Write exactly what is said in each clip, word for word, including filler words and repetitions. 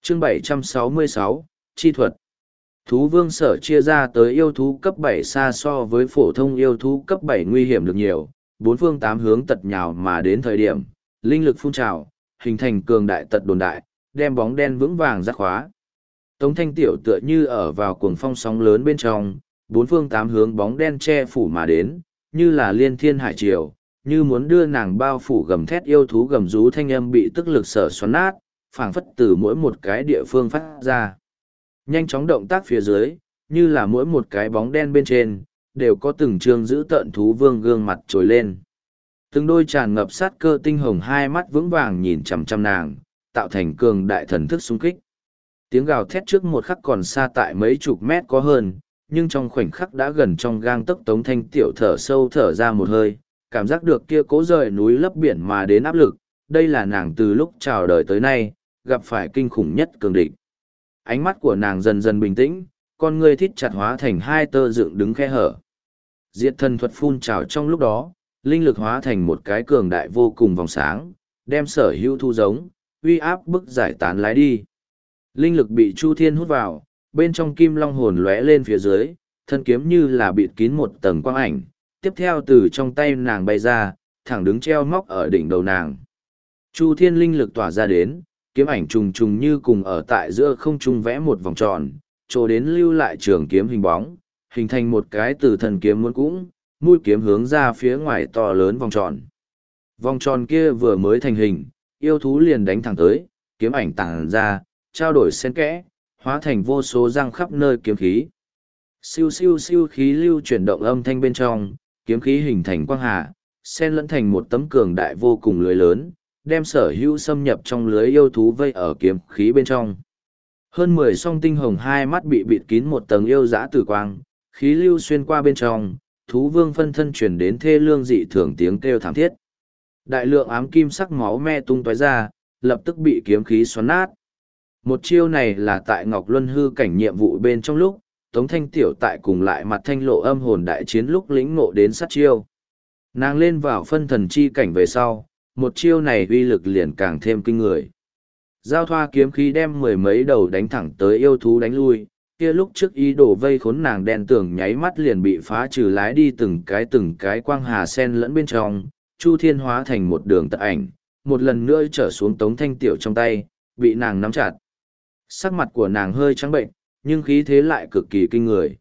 chương bảy trăm sáu mươi sáu, chi thuật. Thú vương sở chia ra tới yêu thú cấp bảy xa so với phổ thông yêu thú cấp bảy nguy hiểm được nhiều, bốn phương tám hướng tật nhào mà đến thời điểm, linh lực phun trào, hình thành cường đại tật đồn đại, đem bóng đen vững vàng giác khóa. Tống Thanh Tiểu tựa như ở vào cuồng phong sóng lớn bên trong, bốn phương tám hướng bóng đen che phủ mà đến, như là liên thiên hải triều, như muốn đưa nàng bao phủ gầm thét yêu thú gầm rú thanh âm bị tức lực sở xoắn nát, phảng phất từ mỗi một cái địa phương phát ra. Nhanh chóng động tác phía dưới, như là mỗi một cái bóng đen bên trên, đều có từng trường giữ tận thú vương gương mặt trồi lên. Từng đôi tràn ngập sát cơ tinh hồng hai mắt vững vàng nhìn chằm chằm nàng, tạo thành cường đại thần thức xung kích. Tiếng gào thét trước một khắc còn xa tại mấy chục mét có hơn, nhưng trong khoảnh khắc đã gần trong gang tấc. Tống Thanh Tiểu thở sâu thở ra một hơi, cảm giác được kia cố rời núi lấp biển mà đến áp lực, đây là nàng từ lúc chào đời tới nay, gặp phải kinh khủng nhất cường địch. Ánh mắt của nàng dần dần bình tĩnh, con ngươi thít chặt hóa thành hai tơ dựng đứng khe hở. Diệt thần thuật phun trào trong lúc đó, linh lực hóa thành một cái cường đại vô cùng vòng sáng, đem sở hữu thu giống, uy áp bức giải tán lái đi. Linh lực bị Chu Thiên hút vào, bên trong kim long hồn lóe lên phía dưới, thân kiếm như là bịt kín một tầng quang ảnh, tiếp theo từ trong tay nàng bay ra, thẳng đứng treo móc ở đỉnh đầu nàng. Chu Thiên linh lực tỏa ra đến, kiếm ảnh trùng trùng như cùng ở tại giữa không trung vẽ một vòng tròn, trổ đến lưu lại trường kiếm hình bóng, hình thành một cái từ thần kiếm muôn cũng, mũi kiếm hướng ra phía ngoài to lớn vòng tròn. Vòng tròn kia vừa mới thành hình, yêu thú liền đánh thẳng tới, kiếm ảnh tàng ra, trao đổi xen kẽ, hóa thành vô số răng khắp nơi kiếm khí. Siêu siêu siêu khí lưu chuyển động âm thanh bên trong, kiếm khí hình thành quang hà, xen lẫn thành một tấm cường đại vô cùng lưới lớn, đem sở hữu xâm nhập trong lưới yêu thú vây ở kiếm khí bên trong. Hơn mười song tinh hồng hai mắt bị bịt kín một tầng yêu dã tử quang, khí lưu xuyên qua bên trong, thú vương phân thân chuyển đến thê lương dị thường tiếng kêu thảm thiết. Đại lượng ám kim sắc máu me tung tóe ra, lập tức bị kiếm khí xoắn nát. Một chiêu này là tại Ngọc Luân hư cảnh nhiệm vụ bên trong lúc, Tống Thanh Tiểu tại cùng lại mặt thanh lộ âm hồn đại chiến lúc lĩnh ngộ đến sát chiêu. Nàng lên vào phân thần chi cảnh về sau, một chiêu này uy lực liền càng thêm kinh người. Giao thoa kiếm khí đem mười mấy đầu đánh thẳng tới yêu thú đánh lui, kia lúc trước ý đồ vây khốn nàng đen tường nháy mắt liền bị phá trừ lái đi từng cái từng cái quang hà sen lẫn bên trong, Chu Thiên hóa thành một đường tật ảnh, một lần nữa trở xuống Tống Thanh Tiểu trong tay, bị nàng nắm chặt. Sắc mặt của nàng hơi trắng bệnh, nhưng khí thế lại cực kỳ kinh người.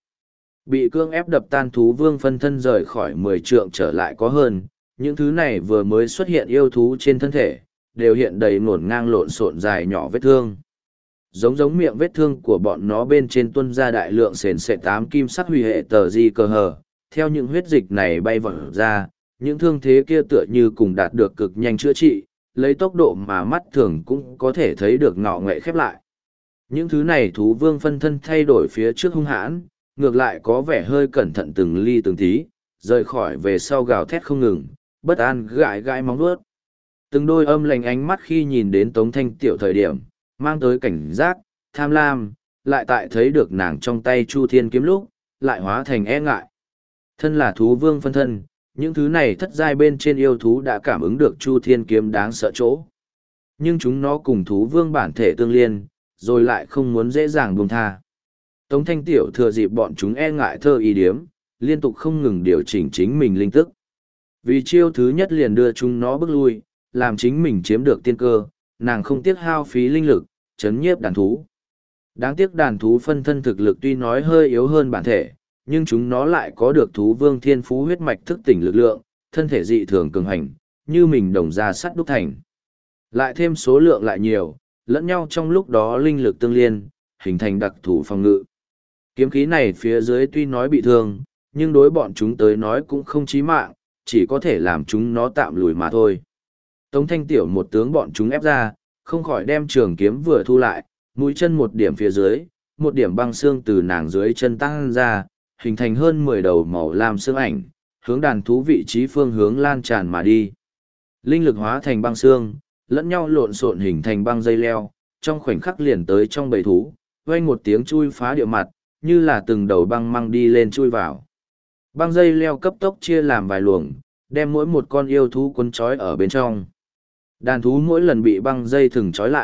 Bị cương ép đập tan thú vương phân thân rời khỏi mười trượng trở lại có hơn, những thứ này vừa mới xuất hiện yêu thú trên thân thể, đều hiện đầy ngổn ngang lộn xộn dài nhỏ vết thương. Giống giống miệng vết thương của bọn nó bên trên tuân ra đại lượng sền sệt tám kim sắc huy hệ tờ di cơ hờ, theo những huyết dịch này bay vọt ra, những thương thế kia tựa như cùng đạt được cực nhanh chữa trị, lấy tốc độ mà mắt thường cũng có thể thấy được ngọ nghệ khép lại. Những thứ này thú vương phân thân thay đổi phía trước hung hãn, ngược lại có vẻ hơi cẩn thận từng ly từng tí, rời khỏi về sau gào thét không ngừng, bất an gãi gãi móng vuốt. Từng đôi âm lành ánh mắt khi nhìn đến Tống Thanh Tiểu thời điểm, mang tới cảnh giác, tham lam, lại tại thấy được nàng trong tay Chu Thiên kiếm lúc, lại hóa thành e ngại. Thân là thú vương phân thân, những thứ này thất giai bên trên yêu thú đã cảm ứng được Chu Thiên kiếm đáng sợ chỗ. Nhưng chúng nó cùng thú vương bản thể tương liên, rồi lại không muốn dễ dàng buông tha. Tống Thanh Tiểu thừa dịp bọn chúng e ngại thơ ý điếm, liên tục không ngừng điều chỉnh chính mình linh tức. Vì chiêu thứ nhất liền đưa chúng nó bước lui, làm chính mình chiếm được tiên cơ, nàng không tiếc hao phí linh lực, chấn nhiếp đàn thú. Đáng tiếc đàn thú phân thân thực lực tuy nói hơi yếu hơn bản thể, nhưng chúng nó lại có được thú vương thiên phú huyết mạch thức tỉnh lực lượng, thân thể dị thường cường hành, như mình đồng ra sắt đúc thành. Lại thêm số lượng lại nhiều, lẫn nhau trong lúc đó linh lực tương liên, hình thành đặc thủ phòng ngự. Kiếm khí này phía dưới tuy nói bị thương, nhưng đối bọn chúng tới nói cũng không chí mạng, chỉ có thể làm chúng nó tạm lùi mà thôi. Tống Thanh Tiểu một tướng bọn chúng ép ra, không khỏi đem trường kiếm vừa thu lại, mũi chân một điểm phía dưới, một điểm băng xương từ nàng dưới chân tăng ra, hình thành hơn mười đầu màu lam xương ảnh, hướng đàn thú vị trí phương hướng lan tràn mà đi. Linh lực hóa thành băng xương, lẫn nhau lộn xộn hình thành băng dây leo, trong khoảnh khắc liền tới trong bầy thú, vang một tiếng chui phá địa mặt, như là từng đầu băng măng đi lên chui vào. Băng dây leo cấp tốc chia làm vài luồng, đem mỗi một con yêu thú cuốn trói ở bên trong. Đàn thú mỗi lần bị băng dây thừng trói lại,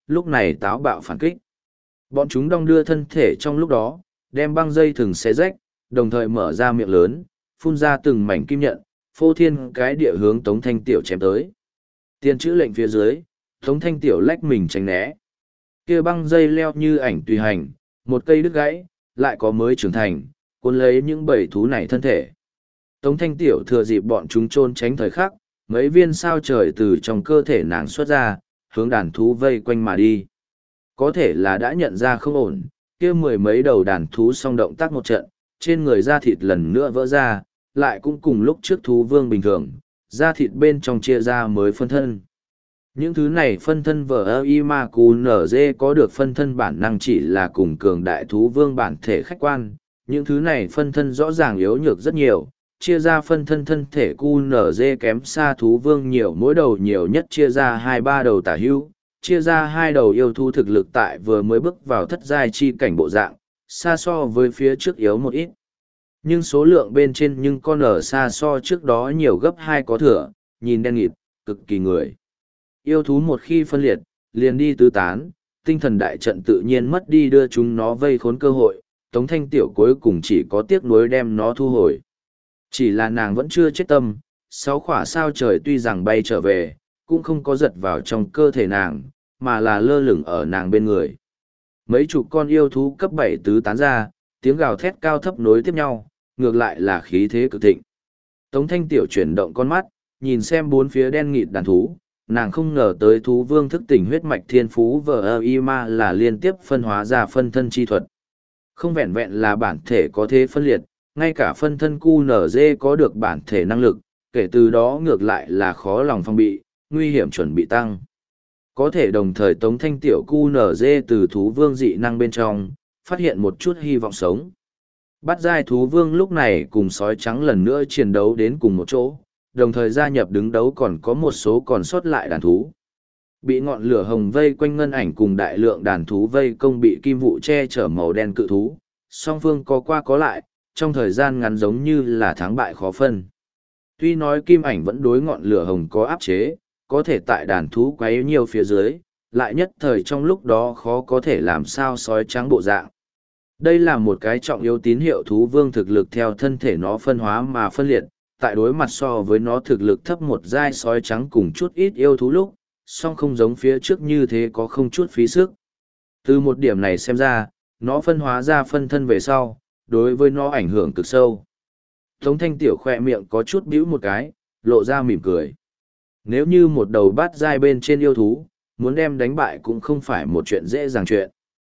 lúc này táo bạo phản kích. Bọn chúng đong đưa thân thể trong lúc đó, đem băng dây thừng xé rách, đồng thời mở ra miệng lớn, phun ra từng mảnh kim nhận, phô thiên cái địa hướng Tống Thanh Tiểu chém tới. Tiên chữ lệnh phía dưới, Tống Thanh Tiểu lách mình tránh né. Kia băng dây leo như ảnh tùy hành, một cây đứt gãy, lại có mới trưởng thành, cuốn lấy những bầy thú này thân thể. Tống Thanh Tiểu thừa dịp bọn chúng trôn tránh thời khắc, mấy viên sao trời từ trong cơ thể nàng xuất ra, hướng đàn thú vây quanh mà đi. Có thể là đã nhận ra không ổn, kia mười mấy đầu đàn thú song động tác một trận, trên người da thịt lần nữa vỡ ra, lại cũng cùng lúc trước thú vương bình thường, da thịt bên trong chia ra mới phân thân. Những thứ này phân thân vờ ơ y ma cù nở dê có được phân thân bản năng chỉ là cùng cường đại thú vương bản thể khách quan, những thứ này phân thân rõ ràng yếu nhược rất nhiều, chia ra phân thân thân thể cu nở dê kém xa thú vương nhiều, mỗi đầu nhiều nhất chia ra hai ba đầu tả hữu, chia ra hai đầu yêu thú thực lực tại vừa mới bước vào thất giai chi cảnh bộ dạng, xa so với phía trước yếu một ít. Nhưng số lượng bên trên nhưng con ở xa so trước đó nhiều gấp hai có thừa, nhìn đen nghịt, cực kỳ người. Yêu thú một khi phân liệt, liền đi tứ tán, tinh thần đại trận tự nhiên mất đi đưa chúng nó vây khốn cơ hội, Tống Thanh Tiểu cuối cùng chỉ có tiếc nuối đem nó thu hồi. Chỉ là nàng vẫn chưa chết tâm, sáu khỏa sao trời tuy rằng bay trở về, cũng không có giật vào trong cơ thể nàng, mà là lơ lửng ở nàng bên người. Mấy chục con yêu thú cấp bảy tứ tán ra, tiếng gào thét cao thấp nối tiếp nhau, ngược lại là khí thế cực thịnh. Tống Thanh Tiểu chuyển động con mắt, nhìn xem bốn phía đen nghịt đàn thú, nàng không ngờ tới thú vương thức tỉnh huyết mạch thiên phú vờ ơ y ma là liên tiếp phân hóa ra phân thân chi thuật. Không vẹn vẹn là bản thể có thế phân liệt, ngay cả phân thân cu nở dê có được bản thể năng lực, kể từ đó ngược lại là khó lòng phòng bị, nguy hiểm chuẩn bị tăng. Có thể đồng thời Tống Thanh Tiểu cu nở dê từ thú vương dị năng bên trong, phát hiện một chút hy vọng sống. Bắt giai thú vương lúc này cùng sói trắng lần nữa chiến đấu đến cùng một chỗ, đồng thời gia nhập đứng đấu còn có một số còn sót lại đàn thú. Bị ngọn lửa hồng vây quanh ngân ảnh cùng đại lượng đàn thú vây công bị kim vụ che chở màu đen cự thú, song phương có qua có lại, trong thời gian ngắn giống như là thắng bại khó phân. Tuy nói kim ảnh vẫn đối ngọn lửa hồng có áp chế, có thể tại đàn thú quấy nhiều phía dưới, lại nhất thời trong lúc đó khó có thể làm sao sói trắng bộ dạng. Đây là một cái trọng yếu tín hiệu thú vương thực lực theo thân thể nó phân hóa mà phân liệt, tại đối mặt so với nó thực lực thấp một giai sói trắng cùng chút ít yêu thú lúc, song không giống phía trước như thế có không chút phí sức. Từ một điểm này xem ra, nó phân hóa ra phân thân về sau, đối với nó ảnh hưởng cực sâu. Tống Thanh Tiểu khoe miệng có chút bĩu một cái, lộ ra mỉm cười. Nếu như một đầu bát giai bên trên yêu thú, muốn đem đánh bại cũng không phải một chuyện dễ dàng chuyện.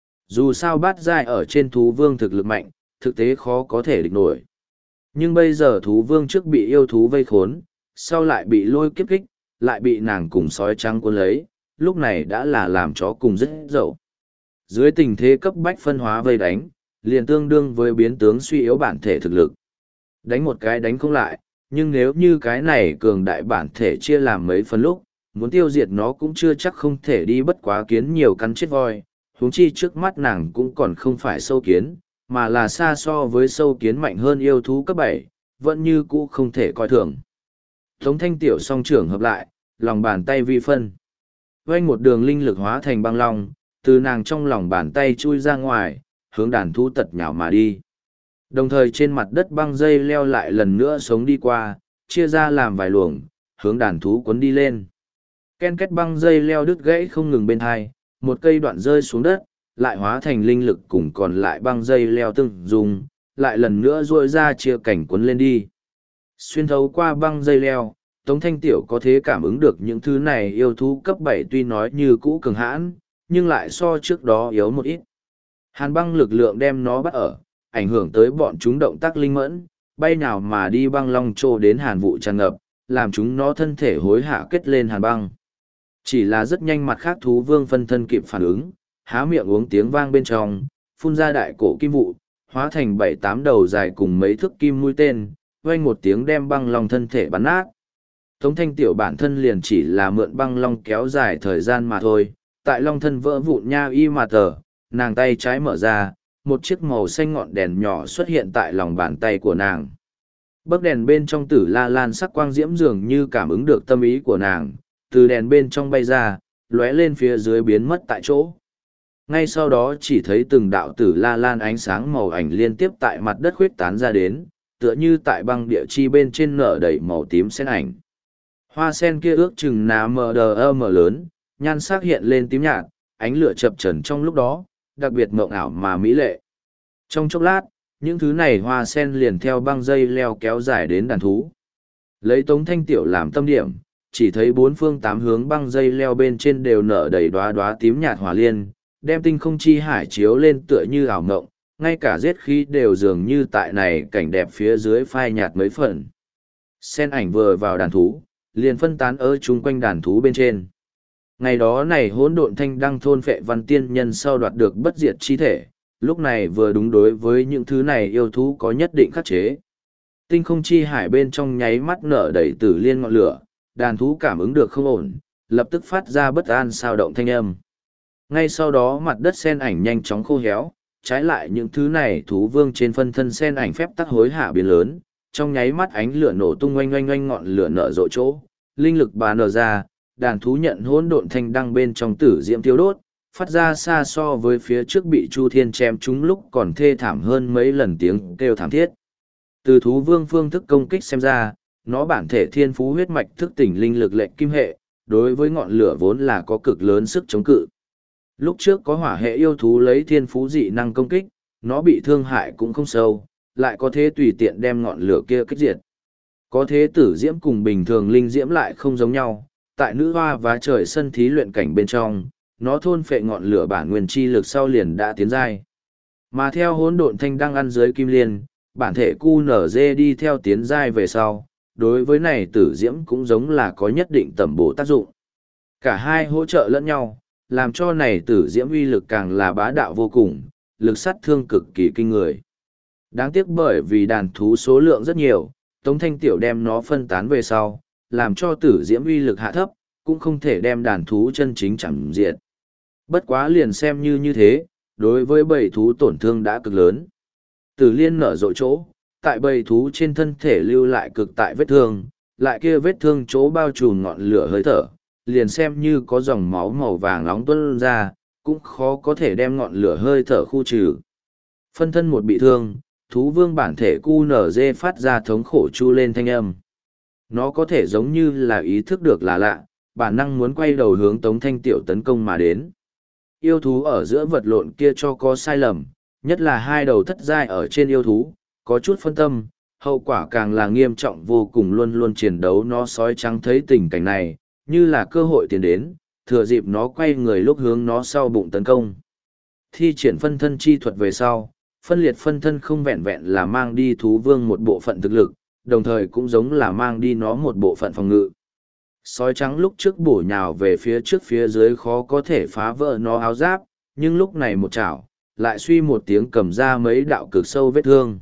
Dù sao bát giai ở trên thú vương thực lực mạnh, thực tế khó có thể địch nổi. Nhưng bây giờ thú vương trước bị yêu thú vây khốn, sau lại bị lôi kiếp kích, lại bị nàng cùng sói trắng cuốn lấy, lúc này đã là làm chó cùng rất dậu. Dưới tình thế cấp bách phân hóa vây đánh, liền tương đương với biến tướng suy yếu bản thể thực lực. Đánh một cái đánh không lại, nhưng nếu như cái này cường đại bản thể chia làm mấy phần lúc, muốn tiêu diệt nó cũng chưa chắc không thể đi bất quá kiến nhiều cắn chết voi, huống chi trước mắt nàng cũng còn không phải sâu kiến, mà là xa so với sâu kiến mạnh hơn yêu thú cấp bảy, vẫn như cũ không thể coi thường. Tống Thanh Tiểu song trưởng hợp lại, lòng bàn tay vi phân. Vanh một đường linh lực hóa thành băng long, từ nàng trong lòng bàn tay chui ra ngoài, hướng đàn thú tật nhào mà đi. Đồng thời trên mặt đất băng dây leo lại lần nữa sống đi qua, chia ra làm vài luồng, hướng đàn thú cuốn đi lên. Ken két băng dây leo đứt gãy không ngừng bên hai, một cây đoạn rơi xuống đất, lại hóa thành linh lực cùng còn lại băng dây leo từng dùng, lại lần nữa ruôi ra chia cảnh cuốn lên đi. Xuyên thấu qua băng dây leo, Tống Thanh Tiểu có thể cảm ứng được những thứ này yêu thú cấp bảy tuy nói như cũ cường hãn, nhưng lại so trước đó yếu một ít. Hàn băng lực lượng đem nó bắt ở, ảnh hưởng tới bọn chúng động tác linh mẫn, bay nào mà đi băng long trô đến hàn vụ tràn ngập, làm chúng nó thân thể hối hạ kết lên hàn băng. Chỉ là rất nhanh mặt khác thú vương phân thân kịp phản ứng, há miệng uống tiếng vang bên trong, phun ra đại cổ kim vụ, hóa thành bảy tám đầu dài cùng mấy thước kim mũi tên, vang một tiếng đem băng long thân thể bắn nát. Tống Thanh Tiểu bản thân liền chỉ là mượn băng long kéo dài thời gian mà thôi, tại long thân vỡ vụn nha y mà tờ, nàng tay trái mở ra, một chiếc màu xanh ngọn đèn nhỏ xuất hiện tại lòng bàn tay của nàng. Bấc đèn bên trong tử la lan sắc quang diễm dường như cảm ứng được tâm ý của nàng, từ đèn bên trong bay ra, lóe lên phía dưới biến mất tại chỗ. Ngay sau đó chỉ thấy từng đạo tử la lan ánh sáng màu ảnh liên tiếp tại mặt đất khuếch tán ra đến, tựa như tại băng địa chi bên trên nở đầy màu tím sen ảnh. Hoa sen kia ước chừng ná mờ đờ ơ mờ lớn, nhan sắc hiện lên tím nhạt, ánh lửa chập chờn trong lúc đó, đặc biệt mộng ảo mà mỹ lệ. Trong chốc lát, những thứ này hoa sen liền theo băng dây leo kéo dài đến đàn thú. Lấy Tống Thanh Tiểu làm tâm điểm, chỉ thấy bốn phương tám hướng băng dây leo bên trên đều nở đầy đóa đóa tím nhạt hỏa liên, đem tinh không chi hải chiếu lên tựa như ảo ngộng, ngay cả giết khí đều dường như tại này cảnh đẹp phía dưới phai nhạt mấy phần. Sen ảnh vừa vào đàn thú, liền phân tán ở chung quanh đàn thú bên trên. Ngày đó này hỗn độn thanh đăng thôn phệ văn tiên nhân sau đoạt được bất diệt chi thể, lúc này vừa đúng đối với những thứ này yêu thú có nhất định khắc chế. Tinh không chi hải bên trong nháy mắt nở đầy tử liên ngọn lửa, đàn thú cảm ứng được không ổn, lập tức phát ra bất an sao động thanh âm. Ngay sau đó mặt đất sen ảnh nhanh chóng khô héo, trái lại những thứ này thú vương trên phân thân sen ảnh phép tắc hối hạ biến lớn, trong nháy mắt ánh lửa nổ tung oanh oanh oanh ngọn lửa nở rộ chỗ, linh lực bà nở ra, đàn thú nhận hỗn độn thanh đăng bên trong tử diễm tiêu đốt, phát ra xa so với phía trước bị Chu Thiên chém chúng lúc còn thê thảm hơn mấy lần tiếng kêu thảm thiết. Từ thú vương phương thức công kích xem ra, nó bản thể thiên phú huyết mạch thức tỉnh linh lực lệnh kim hệ, đối với ngọn lửa vốn là có cực lớn sức chống cự. Lúc trước có hỏa hệ yêu thú lấy thiên phú dị năng công kích, nó bị thương hại cũng không sâu, lại có thế tùy tiện đem ngọn lửa kia kích diệt. Có thế tử diễm cùng bình thường linh diễm lại không giống nhau, tại nữ hoa và trời sân thí luyện cảnh bên trong, nó thôn phệ ngọn lửa bản nguyên chi lực sau liền đã tiến giai. Mà theo hỗn độn thanh đăng ăn dưới kim liên, bản thể cu nở dê đi theo tiến giai về sau, đối với này tử diễm cũng giống là có nhất định tầm bổ tác dụng. Cả hai hỗ trợ lẫn nhau, làm cho này tử diễm uy lực càng là bá đạo vô cùng, lực sát thương cực kỳ kinh người. Đáng tiếc bởi vì đàn thú số lượng rất nhiều, Tống Thanh Tiểu đem nó phân tán về sau, làm cho tử diễm uy lực hạ thấp, cũng không thể đem đàn thú chân chính chẳng diệt. Bất quá liền xem như như thế, đối với bầy thú tổn thương đã cực lớn. Tử liên nở rộ chỗ, tại bầy thú trên thân thể lưu lại cực tại vết thương, lại kia vết thương chỗ bao trùm ngọn lửa hơi thở, liền xem như có dòng máu màu vàng nóng tuôn ra, cũng khó có thể đem ngọn lửa hơi thở khu trừ. Phân thân một bị thương, thú vương bản thể cu nở dê phát ra thống khổ chu lên thanh âm. Nó có thể giống như là ý thức được là lạ, bản năng muốn quay đầu hướng Tống Thanh Tiểu tấn công mà đến. Yêu thú ở giữa vật lộn kia cho có sai lầm, nhất là hai đầu thất giai ở trên yêu thú, có chút phân tâm, hậu quả càng là nghiêm trọng vô cùng, luôn luôn chiến đấu. Nó sói trắng thấy tình cảnh này, như là cơ hội tiến đến, thừa dịp nó quay người lúc hướng nó sau bụng tấn công. Thi triển phân thân chi thuật về sau, phân liệt phân thân không vẹn vẹn là mang đi thú vương một bộ phận thực lực, đồng thời cũng giống là mang đi nó một bộ phận phòng ngự. Sói trắng lúc trước bổ nhào về phía trước phía dưới khó có thể phá vỡ nó áo giáp, nhưng lúc này một chảo, lại suy một tiếng cầm ra mấy đạo cực sâu vết thương.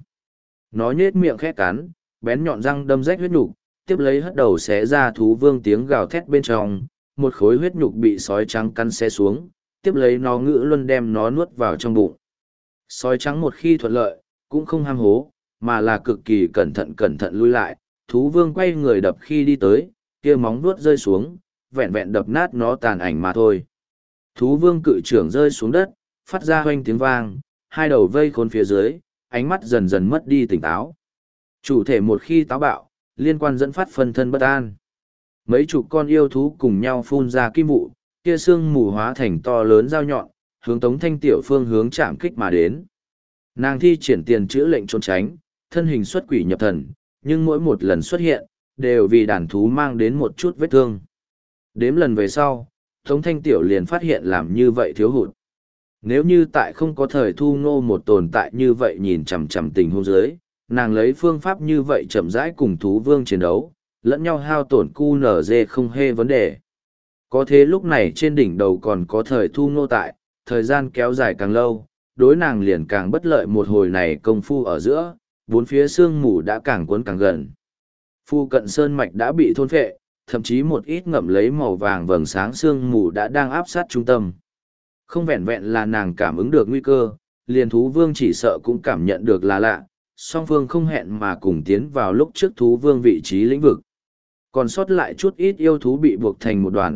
Nó nhết miệng khẽ cắn, bén nhọn răng đâm rách huyết nhục, tiếp lấy hất đầu xé ra thú vương tiếng gào thét bên trong, một khối huyết nhục bị sói trắng cắn xé xuống, tiếp lấy nó ngữ luân đem nó nuốt vào trong bụng. Sói trắng một khi thuận lợi, cũng không ham hố, mà là cực kỳ cẩn thận cẩn thận lui lại, thú vương quay người đập khi đi tới, kia móng vuốt rơi xuống, vẹn vẹn đập nát nó tàn ảnh mà thôi. Thú vương cự trưởng rơi xuống đất, phát ra hoanh tiếng vang, hai đầu vây khốn phía dưới, ánh mắt dần dần mất đi tỉnh táo. Chủ thể một khi táo bạo, liên quan dẫn phát phân thân bất an. Mấy chục con yêu thú cùng nhau phun ra kim vụ, kia xương mù hóa thành to lớn dao nhọn, hướng Tống Thanh Tiểu phương hướng chạm kích mà đến. Nàng thi triển tiền chữa lệnh trốn tránh, thân hình xuất quỷ nhập thần, nhưng mỗi một lần xuất hiện, đều vì đàn thú mang đến một chút vết thương. Đếm lần về sau, Tống Thanh Tiểu liền phát hiện làm như vậy thiếu hụt. Nếu như tại không có thời thu ngô một tồn tại như vậy nhìn chằm chằm tình huống dưới, nàng lấy phương pháp như vậy chậm rãi cùng thú vương chiến đấu, lẫn nhau hao tổn cu nở dê không hề vấn đề. Có thế lúc này trên đỉnh đầu còn có thời thu ngô tại, thời gian kéo dài càng lâu, đối nàng liền càng bất lợi. Một hồi này công phu ở giữa, bốn phía sương mù đã càng cuốn càng gần. Phu cận sơn mạch đã bị thôn phệ, thậm chí một ít ngậm lấy màu vàng vầng sáng sương mù đã đang áp sát trung tâm. Không vẹn vẹn là nàng cảm ứng được nguy cơ, liền thú vương chỉ sợ cũng cảm nhận được là lạ, song phương không hẹn mà cùng tiến vào lúc trước thú vương vị trí lĩnh vực. Còn sót lại chút ít yêu thú bị buộc thành một đoàn,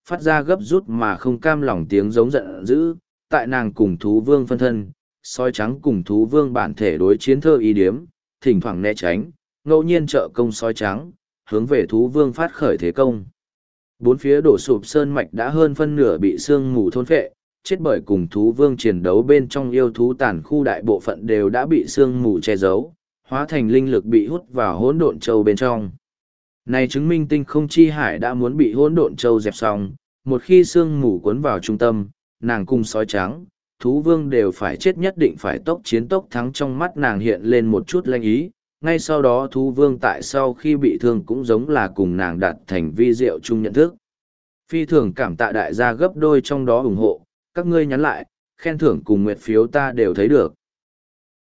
phát ra gấp rút mà không cam lòng tiếng giống giận dữ, tại nàng cùng thú vương phân thân, sói trắng cùng thú vương bản thể đối chiến thơ ý điếm, thỉnh thoảng né tránh, ngẫu nhiên trợ công sói trắng, hướng về thú vương phát khởi thế công. Bốn phía đổ sụp sơn mạch đã hơn phân nửa bị sương mù thôn phệ, chết bởi cùng thú vương chiến đấu bên trong yêu thú tàn khu đại bộ phận đều đã bị sương mù che giấu, hóa thành linh lực bị hút vào hỗn độn châu bên trong. Này chứng minh tinh không chi hải đã muốn bị hỗn độn châu dẹp xong, một khi sương mù cuốn vào trung tâm, nàng cùng sói trắng, thú vương đều phải chết, nhất định phải tốc chiến tốc thắng. Trong mắt nàng hiện lên một chút lanh ý, ngay sau đó thú vương tại sau khi bị thương cũng giống là cùng nàng đạt thành vi diệu chung nhận thức. Phi thường cảm tạ đại gia gấp đôi trong đó ủng hộ, các ngươi nhắn lại, khen thưởng cùng nguyệt phiếu ta đều thấy được.